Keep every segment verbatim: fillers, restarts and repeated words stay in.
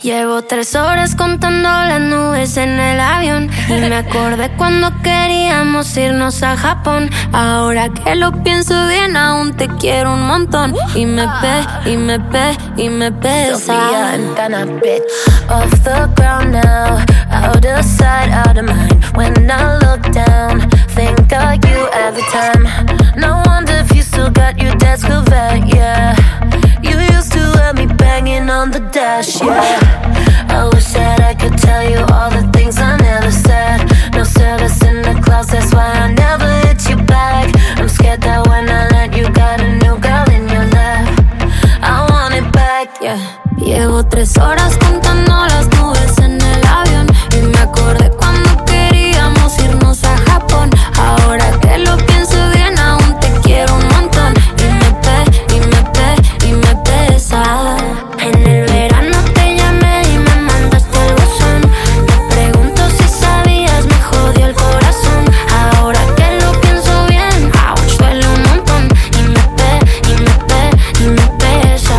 Llevo tres horas contando las nubes en el avión y me acordé cuando queríamos irnos a Japón. Ahora que lo pienso bien, aún te quiero un montón. Y me pe, y me pe, y me pesa. Sofia and Dana, bitch. Off the ground now, out of sight, out of mind. When I look down, think of you every time. No wonder if you still got your desk Corvette, yeah. You used to have me banging on the dash, yeah. I wish that I could tell you all the things I never said. No service in the clouds, that's why I never hit you back. I'm scared that when I let you got a new girl in your lap. I want it back, yeah. Llevo tres horas contando las nubes en el avión y me acordé cuando queríamos irnos a Japón. Ahora que lo pienso bien, aún te quiero un montón. Y me pe, y me pe, y me pesa. En el verano te llamé y me mandaste el buzón. Te pregunto si sabías, me jodió el corazón. Ahora que lo pienso bien, ouch, duele un montón. Y me pe, y me pe, y me pesa.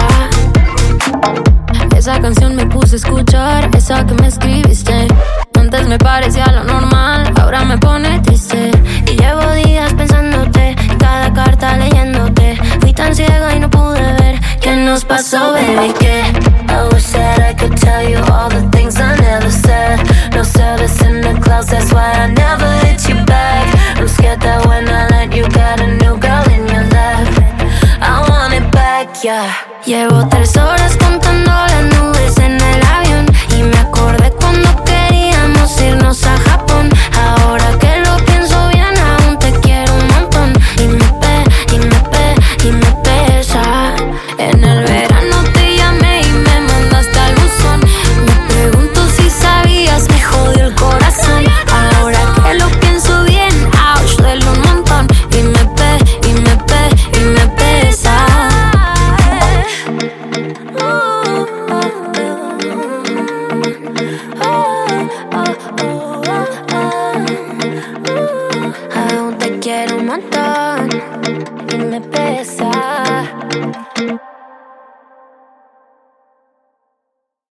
Esa canción me puse a escuchar, esa que me escribiste. Antes me parecía lo normal, ahora me pone triste. Y llevo días pensándote, y cada carta leyéndote. Fui tan ciega y no pude ver qué nos pasó, baby, que I wish that I could tell you all the things I never said. No service in the clouds, that's why I never hit you back. I'm scared that when I let you got a new girl in your lap. I want it back, yeah. Llevo tres horas contando las nubes en el avión y me acordé cuando queríamos irnos a Japón. Ahora que lo pienso bien, aún te quiero un montón. Y me pe, y me pe, y me pesa. En el verano te llamé y me mandaste al buzón. Me pregunto si sabías, me jodió el corazón. Ahora que lo pienso bien, ouch, duele un montón. Y me pe, y me pe, y me pesa. Aún te quiero un montón y me pesa.